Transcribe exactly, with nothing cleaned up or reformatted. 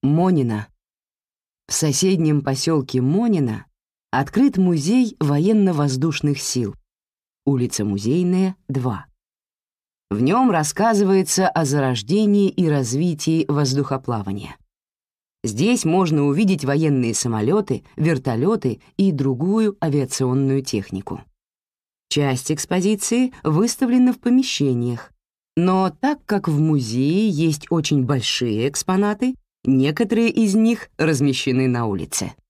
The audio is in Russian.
Монино. В соседнем поселке Монино открыт музей военно-воздушных сил, улица Музейная, два. В нем рассказывается о зарождении и развитии воздухоплавания. Здесь можно увидеть военные самолеты, вертолеты и другую авиационную технику. Часть экспозиции выставлена в помещениях, но так как в музее есть очень большие экспонаты, некоторые из них размещены на улице.